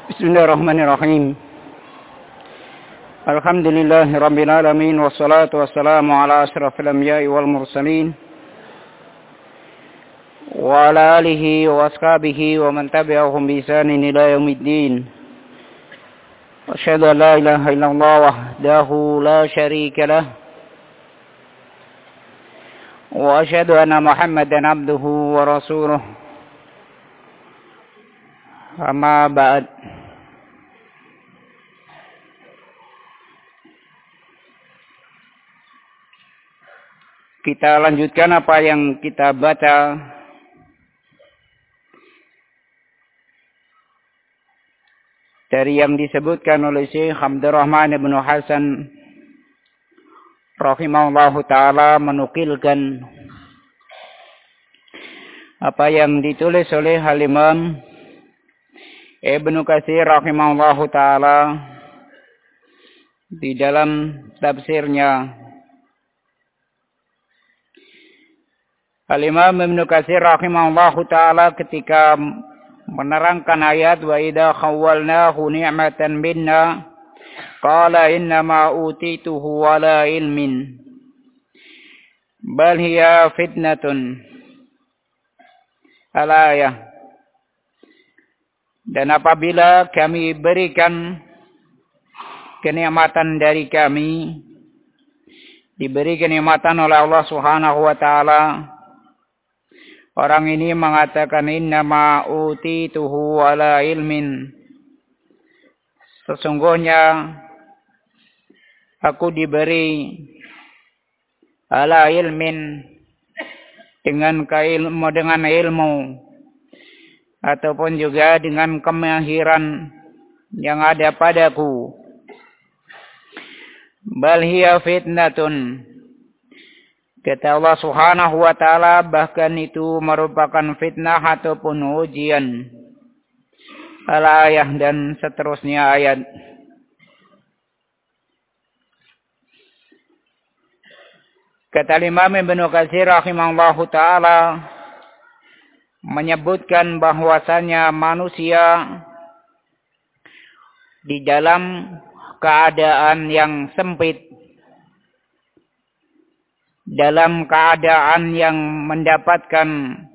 Bismillahirrahmanirrahim. Alhamdulillahi alamin wassalatu wassalamu ala asyrafil anbiya'i wal mursalin wa ala alihi wa ashabihi wa man tabi'ahum bi ihsanin ila yaumiddin. Asyhadu an la ilaha illallah wahdahu la syarika lah wa asyhadu anna Muhammadan abduhu wa rasuluh. Amma ba'd. Kita lanjutkan apa yang kita baca dari yang disebutkan oleh Syekh Abdurrahman bin Hasan rahimahullahu ta'ala, menukilkan apa yang ditulis oleh Al-Imam Ibnu Katsir rahimahullahu ta'ala di dalam tafsirnya. Al-Imam Ibnu Katsir rahimahullahu ta'ala ketika menerangkan ayat wa idza khawwalnahu ni'matan minna qala innama utituhu ala ilmin bal hiya fitnatun al-ayah. Dan apabila kami berikan kenikmatan dari kami, diberi kenikmatan oleh Allah Subhanahu wa ta'ala, orang ini mengatakan innama utituhu ala ilmin, sesungguhnya aku diberi ala ilmin, dengan ilmu ataupun juga dengan kemahiran yang ada padaku. Bal hiya fitnatun, kata Allah Subhanahu wa ta'ala, bahkan itu merupakan fitnah ataupun ujian. Al-ayah dan seterusnya ayat. Kata Imam Ibnu Katsir rahimahullahu ta'ala menyebutkan bahwasanya manusia di dalam keadaan yang sempit, dalam keadaan yang mendapatkan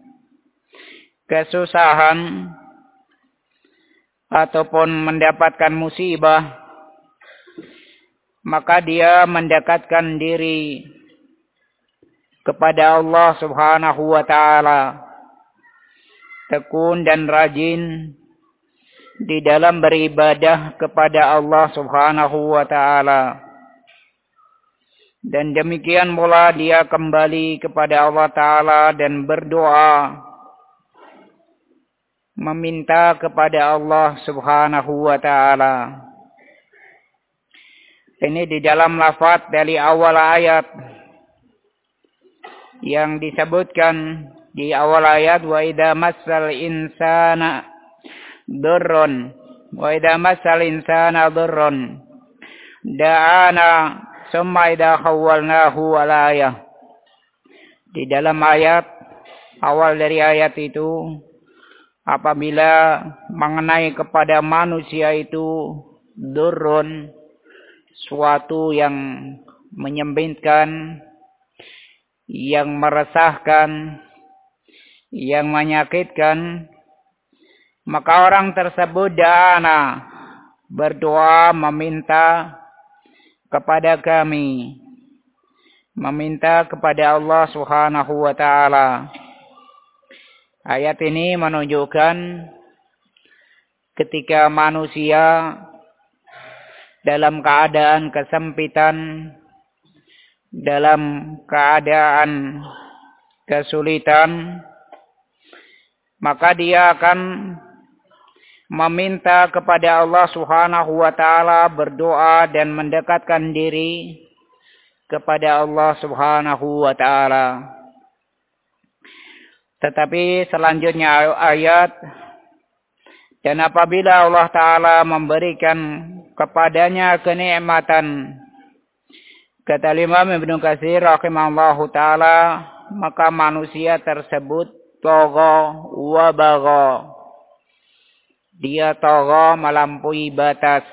kesusahan ataupun mendapatkan musibah, maka dia mendekatkan diri kepada Allah Subhanahu wa ta'ala, tekun dan rajin di dalam beribadah kepada Allah Subhanahu wa ta'ala. Dan demikian pula dia kembali kepada Allah Ta'ala dan berdoa, meminta kepada Allah Subhanahu wa ta'ala. Ini di dalam lafaz dari awal ayat yang disebutkan di awal ayat, wa idza massal insana durrun wa idza massal insana durrun da'ana summa idza khawwalnahu al-ayah. Di dalam ayat awal dari ayat itu, apabila mengenai kepada manusia itu durrun, suatu yang menyempitkan, yang meresahkan, yang menyakitkan, maka orang tersebut da'ana, berdoa meminta kepada kami, meminta kepada Allah Subhanahu wa ta'ala. Ayat ini menunjukkan ketika manusia dalam keadaan kesempitan, dalam keadaan kesulitan, maka dia akan meminta kepada Allah Subhanahu wa ta'ala, berdoa dan mendekatkan diri kepada Allah Subhanahu wa ta'ala. Tetapi selanjutnya ayat, dan apabila Allah Ta'ala memberikan kepadanya kenikmatan, kata Imam Ibnu Katsir rahimahullahu ta'ala, maka manusia tersebut tagha wa bagha. dia tagha, melampaui batas.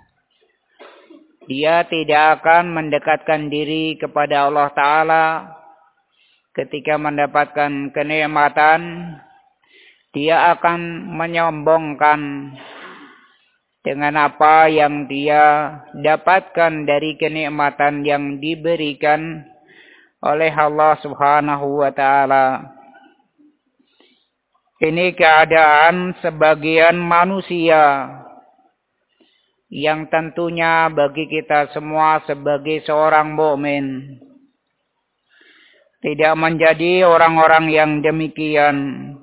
Dia tidak akan mendekatkan diri kepada Allah Ta'ala ketika mendapatkan kenikmatan. Dia akan menyombongkan dengan apa yang dia dapatkan dari kenikmatan yang diberikan oleh Allah Subhanahu wa Ta'ala. Ini keadaan sebagian manusia yang tentunya bagi kita semua sebagai seorang mukmin tidak menjadi orang-orang yang demikian.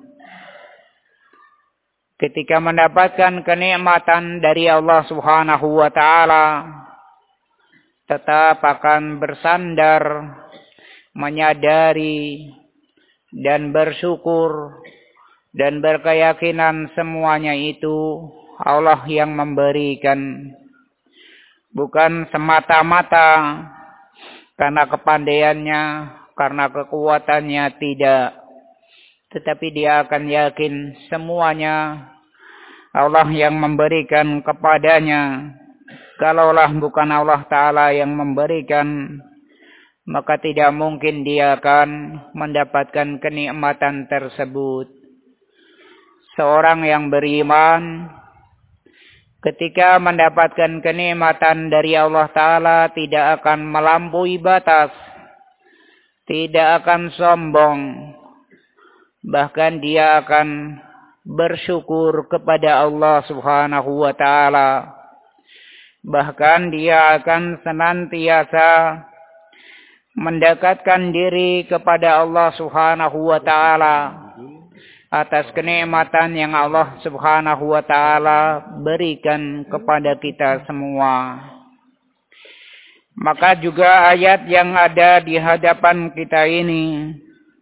Ketika mendapatkan kenikmatan dari Allah Subhanahu wa Ta'ala, tetap akan bersandar, menyadari dan bersyukur dan berkeyakinan semuanya itu Allah yang memberikan. Bukan semata-mata karena kepandaiannya, karena kekuatannya, tidak. Tetapi dia akan yakin semuanya Allah yang memberikan kepadanya. Kalaulah bukan Allah Ta'ala yang memberikan, maka tidak mungkin dia akan mendapatkan kenikmatan tersebut. Seorang yang beriman ketika mendapatkan kenikmatan dari Allah Ta'ala tidak akan melampaui batas, tidak akan sombong, bahkan dia akan bersyukur kepada Allah Subhanahu wa Ta'ala. Bahkan dia akan senantiasa mendekatkan diri kepada Allah Subhanahu wa Ta'ala atas kenikmatan yang Allah Subhanahu wa Ta'ala berikan kepada kita semua. Maka juga ayat yang ada di hadapan kita ini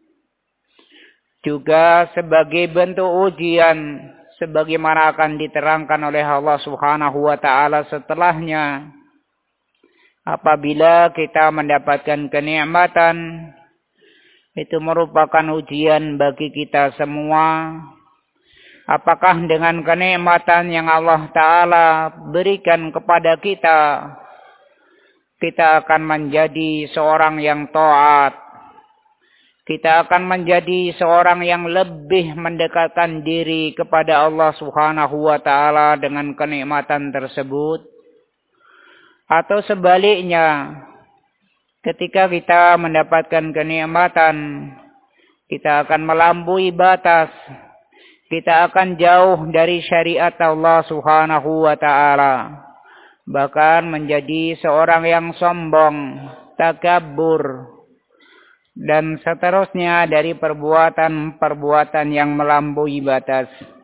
juga sebagai bentuk ujian, sebagaimana akan diterangkan oleh Allah Subhanahu wa Ta'ala setelahnya. Apabila kita mendapatkan kenikmatan, itu merupakan ujian bagi kita semua. Apakah dengan kenikmatan yang Allah Ta'ala berikan kepada kita, kita akan menjadi seorang yang taat, kita akan menjadi seorang yang lebih mendekatkan diri kepada Allah Subhanahu wa Ta'ala dengan kenikmatan tersebut? Atau sebaliknya, ketika kita mendapatkan kenikmatan, kita akan melampaui batas, kita akan jauh dari syariat Allah Subhanahu wa Ta'ala, bahkan menjadi seorang yang sombong, takabur, dan seterusnya dari perbuatan-perbuatan yang melampaui batas.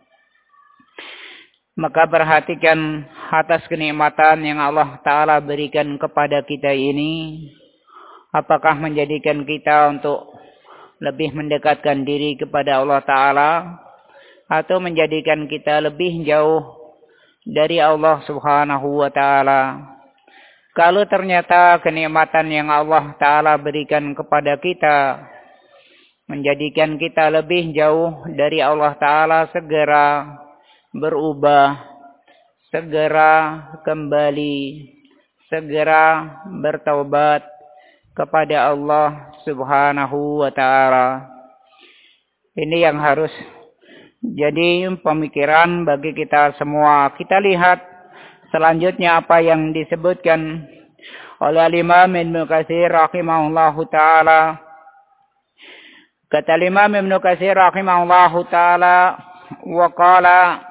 Maka perhatikan atas kenikmatan yang Allah Ta'ala berikan kepada kita ini, apakah menjadikan kita untuk lebih mendekatkan diri kepada Allah Ta'ala, atau menjadikan kita lebih jauh dari Allah Subhanahu wa Ta'ala? Kalau ternyata kenikmatan yang Allah Ta'ala berikan kepada kita menjadikan kita lebih jauh dari Allah Ta'ala, segera berubah, segera kembali, segera bertaubat kepada Allah Subhanahu wa Ta'ala. Ini yang harus jadi pemikiran bagi kita semua. Kita lihat selanjutnya apa yang disebutkan oleh Imam Ibnu Katsir rahimahullahu ta'ala. Kata Imam Ibnu Katsir rahimahullahu ta'ala, wa qala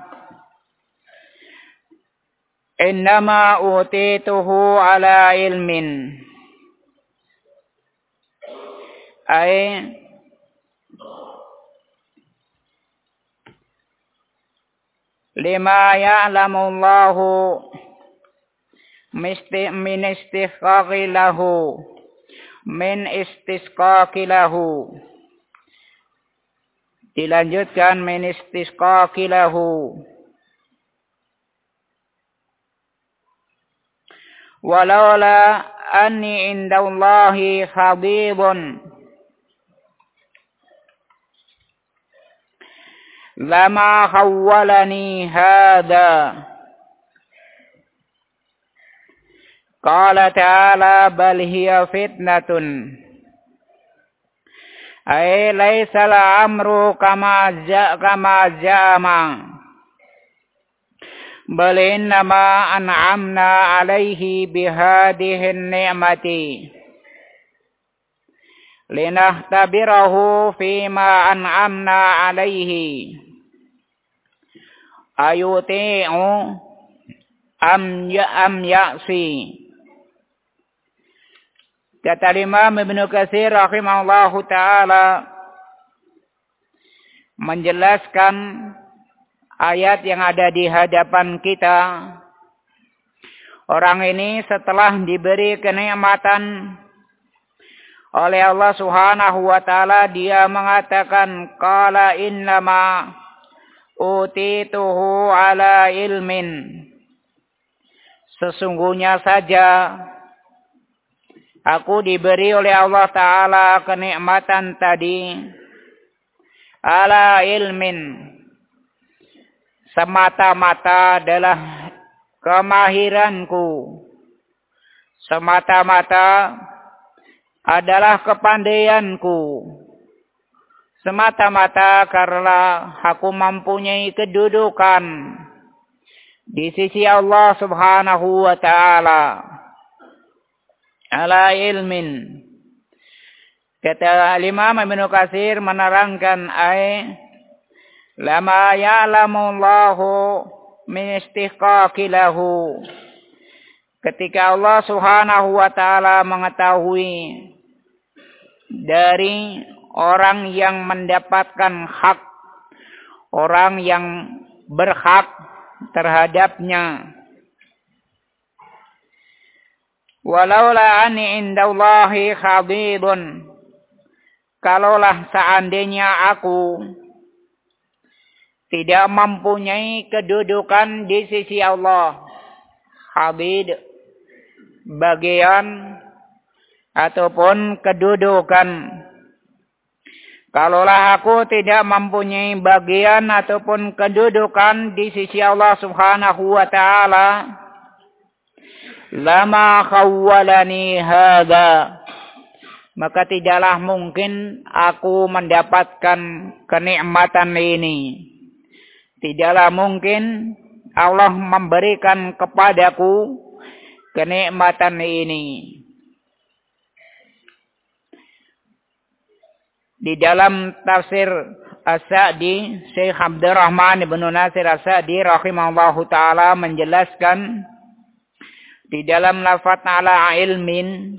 innama utituhu ala ilmin, ay lima ya'lamu Allahu min istihqaqi lahu, min istisqaqi lahu. Dilanjutkan min istisqaqi lahu. Walaula anni indallahi khabibun lama khawwalani hadha. Qala ta'ala bal hiya fitnatun. Ay laisa al-amru kama ja'ama. Bal innama an'amna alaihi bihadihi ni'mati. Linahtabirahu fima an'amna alaihi. Ayuti'u am ya'si. Kata Imam Ibnu Katsir rahimahullahu ta'ala menjelaskan ayat yang ada di hadapan kita. Orang ini setelah diberi kenikmatan oleh Allah Subhanahu wa ta'ala, dia mengatakan qala innama utituhu ala ilmin. Sesungguhnya saja aku diberi oleh Allah Ta'ala kenikmatan tadi ala ilmin, semata-mata adalah kemahiranku, semata-mata adalah kepandaianku, semata-mata karena aku mempunyai kedudukan di sisi Allah Subhanahu wa Ta'ala. Ala ilmin. Kata Imam Ibnu Katsir menerangkan lama ya'lamu Allahu min istihqaqi lahu. Ketika Allah Subhanahu wa ta'ala mengetahui dari orang yang mendapatkan hak, orang yang berhak terhadapnya. Walaula ani indallahi khadidun. Kalaulah seandainya aku tidak mempunyai kedudukan di sisi Allah. Khadid, bagian ataupun kedudukan. Kalaulah aku tidak mempunyai bagian ataupun kedudukan di sisi Allah Subhanahu wa ta'ala, lama khawwalani hadza, maka tidaklah mungkin aku mendapatkan kenikmatan ini. Tidaklah mungkin Allah memberikan kepadaku kenikmatan ini. Di dalam tafsir As-Sa'di, Syekh Abdurrahman ibn Nasir As-Sa'di rahimahullahu ta'ala menjelaskan di dalam lafaz ala ilmin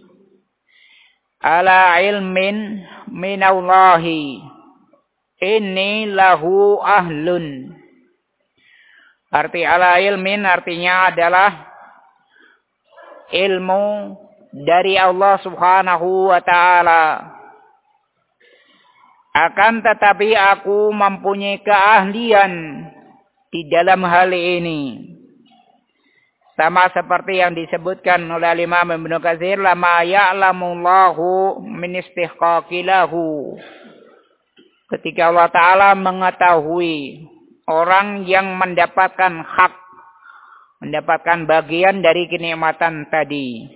minallahi inni lahu ahlun. Arti ala ilmin artinya adalah ilmu dari Allah Subhanahu wa ta'ala. Akan tetapi aku mempunyai keahlian di dalam hal ini. Sama seperti yang disebutkan oleh Imam Ibnu Katsir, lama ya'lamullahu min istihqaqi lahu. Ketika Allah Ta'ala mengetahui orang yang mendapatkan hak, mendapatkan bagian dari kenikmatan tadi.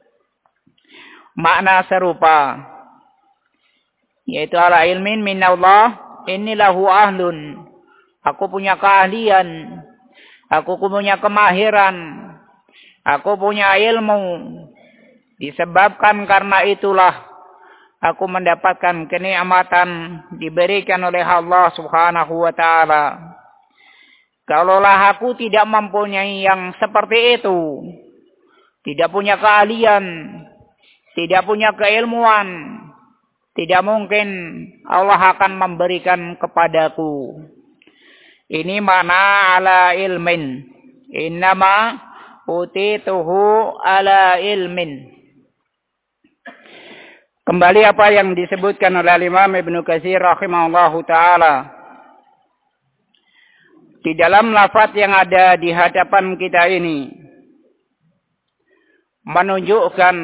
Makna serupa, yaitu ala ilmin minallah, innilahu ahlun. Aku punya keahlian, aku punya kemahiran, aku punya ilmu. Disebabkan karena itulah aku mendapatkan kenikmatan diberikan oleh Allah Subhanahu wa ta'ala. Kalaulah aku tidak mempunyai yang seperti itu, tidak punya keahlian, tidak punya keilmuan, tidak mungkin Allah akan memberikan kepadaku. Ini makna ala ilmin. Innama utituhu ala ilmin. Kembali apa yang disebutkan oleh Imam Ibnu Katsir rahimahullahu ta'ala. Di dalam lafaz yang ada di hadapan kita ini menunjukkan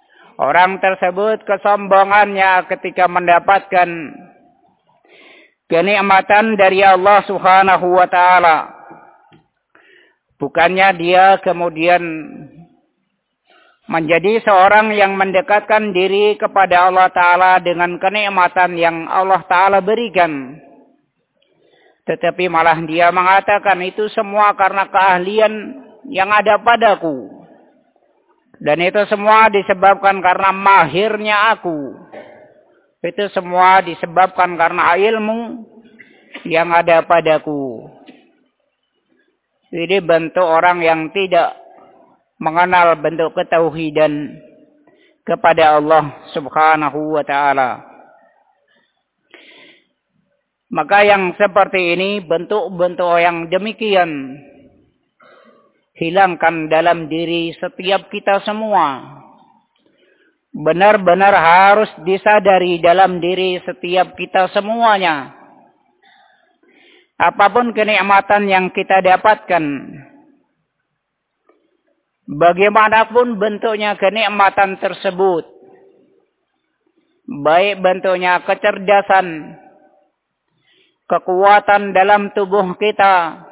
orang tersebut kesombongannya ketika mendapatkan kenikmatan dari Allah Subhanahu wa ta'ala. Bukannya dia kemudian menjadi seorang yang mendekatkan diri kepada Allah Ta'ala dengan kenikmatan yang Allah Ta'ala berikan. Tetapi malah dia mengatakan itu semua karena keahlian yang ada padaku. Dan itu semua disebabkan karena mahirnya aku. Itu semua disebabkan karena ilmu yang ada padaku. Ini bentuk orang yang tidak mengenal bentuk ketauhidan kepada Allah Subhanahu wa ta'ala. Maka yang seperti ini, bentuk-bentuk yang demikian, hilangkan dalam diri setiap kita semua. Benar-benar harus disadari dalam diri setiap kita semuanya. Apapun kenikmatan yang kita dapatkan, bagaimanapun bentuknya kenikmatan tersebut, baik bentuknya kecerdasan, kekuatan dalam tubuh kita,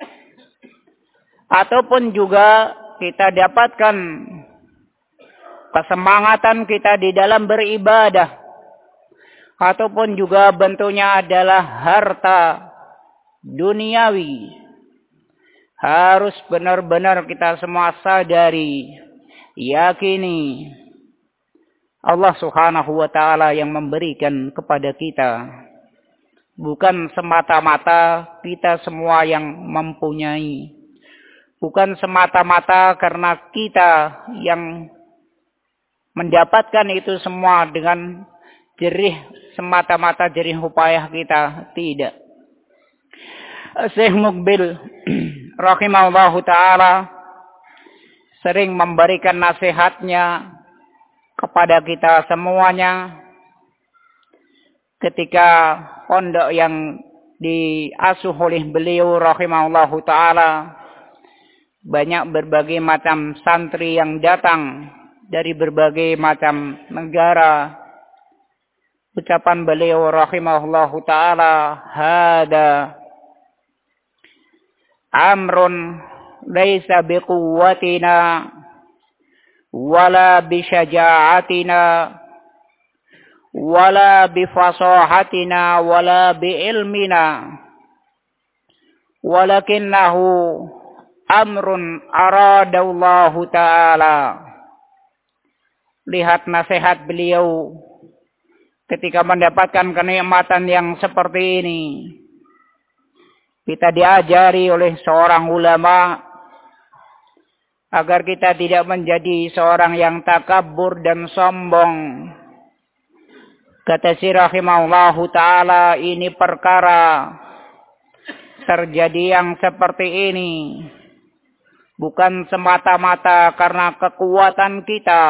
ataupun juga kita dapatkan kesemangatan kita di dalam beribadah, ataupun juga bentuknya adalah harta duniawi, harus benar-benar kita semua sadari, yakini Allah Subhanahu wa ta'ala yang memberikan kepada kita. Bukan semata-mata kita semua yang mempunyai. Bukan semata-mata karena kita yang mendapatkan itu semua dengan jerih, semata-mata jerih upaya kita. Tidak. Syekh Muqbil rahimahullahu ta'ala sering memberikan nasihatnya kepada kita semuanya ketika pondok yang diasuh oleh beliau rahimahullahu ta'ala. Banyak berbagai macam santri yang datang dari berbagai macam negara. Ucapan beliau rahimahullahu ta'ala, hada amrun laisa biquwwatina wala bisyaja'atina wala bifasahatina wala biilmina walakinnahu amrun aradallahu ta'ala. Lihat nasihat beliau ketika mendapatkan kenikmatan yang seperti ini. Kita diajari oleh seorang ulama agar kita tidak menjadi seorang yang takabur dan sombong. Kata si rahimahullahu ta'ala, ini perkara terjadi yang seperti ini bukan semata-mata karena kekuatan kita.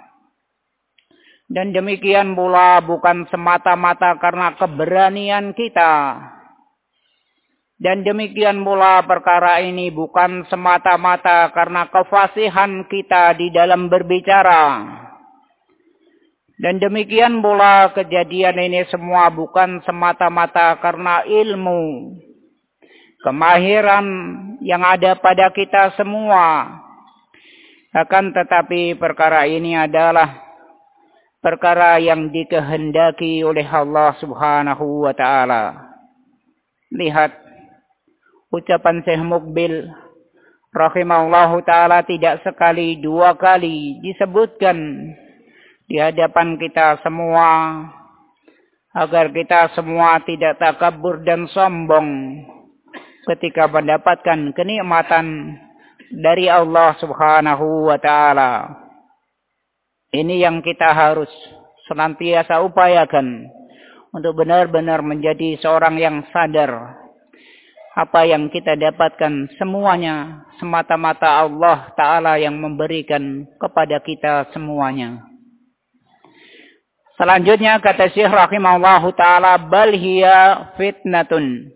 Dan demikian pula bukan semata-mata karena keberanian kita. Dan demikian pula perkara ini bukan semata-mata karena kefasihan kita di dalam berbicara. Dan demikian pula kejadian ini semua bukan semata-mata karena ilmu, kemahiran yang ada pada kita semua. Akan tetapi perkara ini adalah perkara yang dikehendaki oleh Allah Subhanahu wa ta'ala. Lihat ucapan Syekh Muqbil rahimahullahu ta'ala tidak sekali dua kali disebutkan di hadapan kita semua agar kita semua tidak takabur dan sombong ketika mendapatkan kenikmatan dari Allah Subhanahu wa ta'ala. Ini yang kita harus senantiasa upayakan untuk benar-benar menjadi seorang yang sadar. Apa yang kita dapatkan semuanya semata-mata Allah Ta'ala yang memberikan kepada kita semuanya. Selanjutnya kata Syekh rahimahullahu ta'ala, bal hiya fitnatun.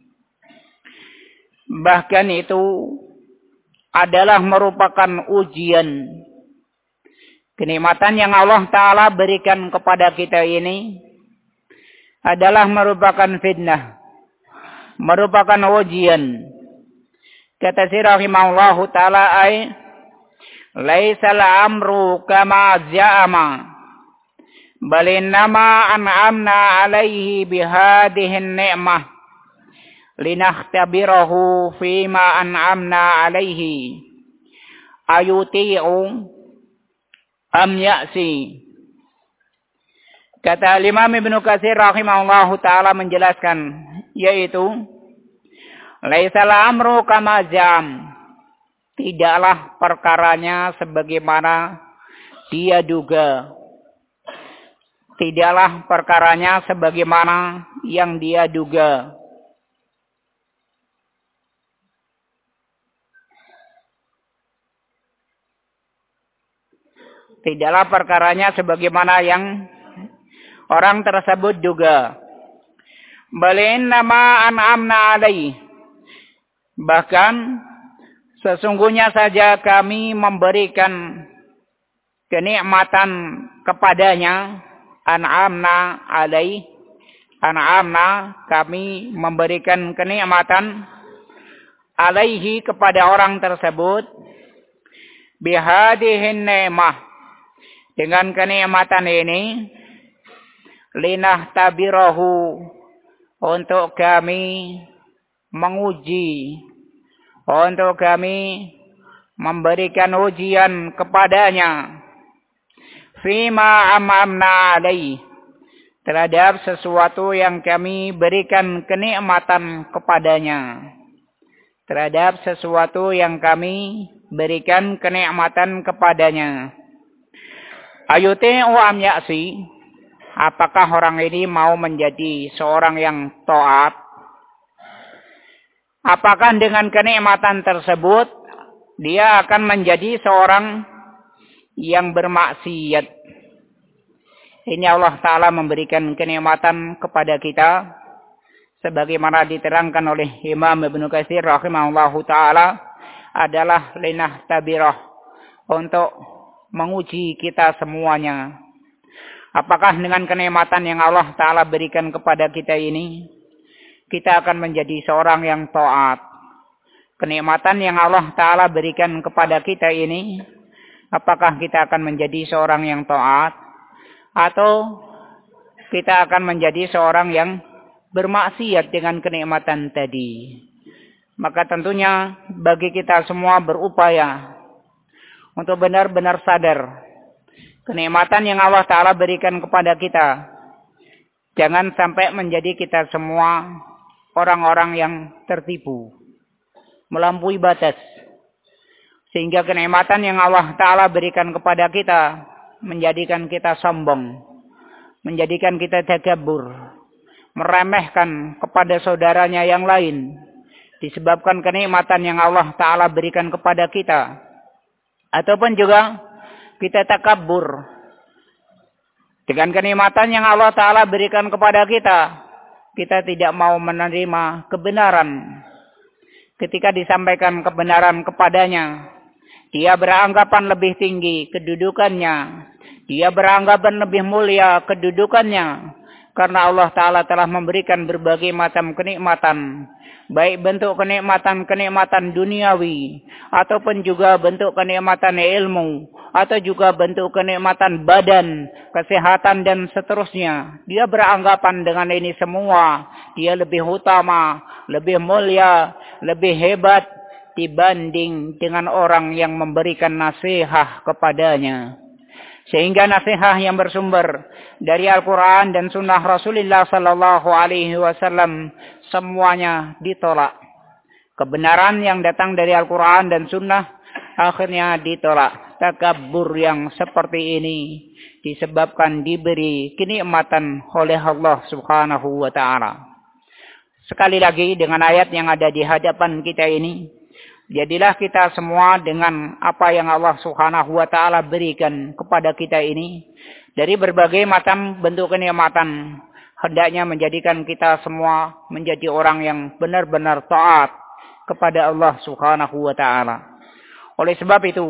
Bahkan itu adalah merupakan ujian. Kenikmatan yang Allah Ta'ala berikan kepada kita ini adalah merupakan fitnah, merupakan ujian. Kata si rahimahullahu ta'ala ay laisal amru kama za'ama bal innama an'amna alaihi bihadihi ni'mah linakhtabirahu fima an'amna alaihi ayuti'u am ya'si. Kata Imam Ibnu Katsir rahimahullahu ta'ala menjelaskan, yaitu laisal amru kama jam, tidaklah perkaranya sebagaimana dia duga. Tidaklah perkaranya sebagaimana yang dia duga. Tidaklah perkaranya sebagaimana yang orang tersebut duga. Balin nama an'amna alaih. Bahkan sesungguhnya saja kami memberikan kenikmatan kepadanya. An'amna alaih. An'amna, kami memberikan kenikmatan alaihi kepada orang tersebut. Bihadihin ni'mah. Dengan kenikmatan ini linahtabirahu, untuk kami menguji, untuk kami memberikan ujian kepadanya, fima amamna alaih, terhadap sesuatu yang kami berikan kenikmatan kepadanya, terhadap sesuatu yang kami berikan kenikmatan kepadanya. Ayuti'u am ya'si, apakah orang ini mau menjadi seorang yang taat? Apakah dengan kenikmatan tersebut dia akan menjadi seorang yang bermaksiat? Ini Allah Ta'ala memberikan kenikmatan kepada kita sebagaimana diterangkan oleh Imam Ibnu Katsir rahimahullahu ta'ala adalah linahtabirah, untuk menguji kita semuanya. Apakah dengan kenikmatan yang Allah Ta'ala berikan kepada kita ini, kita akan menjadi seorang yang taat? Kenikmatan yang Allah Ta'ala berikan kepada kita ini, apakah kita akan menjadi seorang yang taat? Atau kita akan menjadi seorang yang bermaksiat dengan kenikmatan tadi? Maka tentunya bagi kita semua berupaya untuk benar-benar sadar kenikmatan yang Allah Ta'ala berikan kepada kita. Jangan sampai menjadi kita semua orang-orang yang tertipu, melampaui batas. Sehingga kenikmatan yang Allah Ta'ala berikan kepada kita menjadikan kita sombong, menjadikan kita takabur, meremehkan kepada saudaranya yang lain, disebabkan kenikmatan yang Allah Ta'ala berikan kepada kita. Ataupun juga kita takabur dengan kenikmatan yang Allah Ta'ala berikan kepada kita. Kita tidak mau menerima kebenaran. Ketika disampaikan kebenaran kepadanya, dia beranggapan lebih tinggi kedudukannya. Dia beranggapan lebih mulia kedudukannya. Karena Allah Ta'ala telah memberikan berbagai macam kenikmatan. Baik bentuk kenikmatan duniawi, ataupun juga bentuk kenikmatan ilmu, atau juga bentuk kenikmatan badan, kesehatan, dan seterusnya. Dia beranggapan dengan ini semua, dia lebih utama, lebih mulia, lebih hebat dibanding dengan orang yang memberikan nasihat kepadanya. Sehingga nasihat yang bersumber dari Al-Quran dan Sunnah Rasulullah Sallallahu Alaihi Wasallam semuanya ditolak. Kebenaran yang datang dari Al-Quran dan Sunnah akhirnya ditolak. Takabur yang seperti ini disebabkan diberi kenikmatan oleh Allah Subhanahu Wa Taala. Sekali lagi dengan ayat yang ada di hadapan kita ini, jadilah kita semua dengan apa yang Allah Subhanahu Wa Taala berikan kepada kita ini dari berbagai macam bentuk kenikmatan, hendaknya menjadikan kita semua menjadi orang yang benar-benar taat kepada Allah Subhanahu Wa Taala. Oleh sebab itu,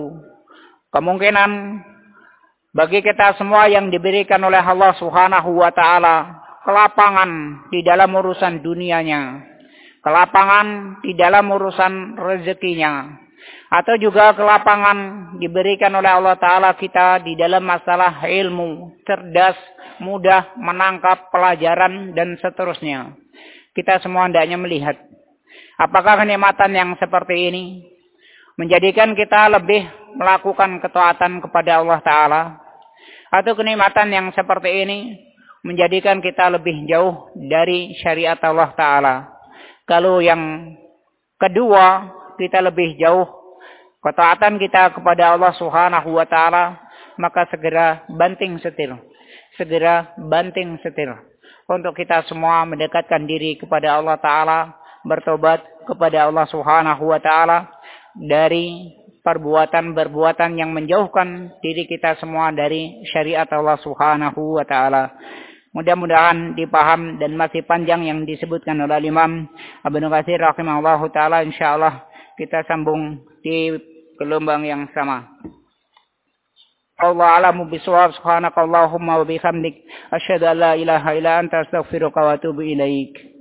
kemungkinan bagi kita semua yang diberikan oleh Allah Subhanahu Wa Taala kelapangan di dalam urusan dunianya, kelapangan di dalam urusan rezekinya, atau juga kelapangan diberikan oleh Allah Ta'ala kita di dalam masalah ilmu, cerdas, mudah menangkap pelajaran, dan seterusnya. Kita semua hendaknya melihat apakah kenikmatan yang seperti ini menjadikan kita lebih melakukan ketaatan kepada Allah Ta'ala, atau kenikmatan yang seperti ini menjadikan kita lebih jauh dari syariat Allah Ta'ala. Kalau yang kedua, kita lebih jauh ketaatan kita kepada Allah Subhanahu wa Ta'ala, maka segera banting setir. Segera banting setir. Untuk kita semua mendekatkan diri kepada Allah Ta'ala, bertobat kepada Allah Subhanahu wa Ta'ala dari perbuatan-perbuatan yang menjauhkan diri kita semua dari syariat Allah Subhanahu wa Ta'ala. Mudah-mudahan dipaham dan masih panjang yang disebutkan oleh Imam Ibnu Katsir rahimahullahu taala. Insyaallah kita sambung di gelombang yang sama. Allah a'lamu bishawab. Subhanakallahumma wa bihamdik asyhadu an la ilaha illa anta astaghfiruka wa atubu ilaik.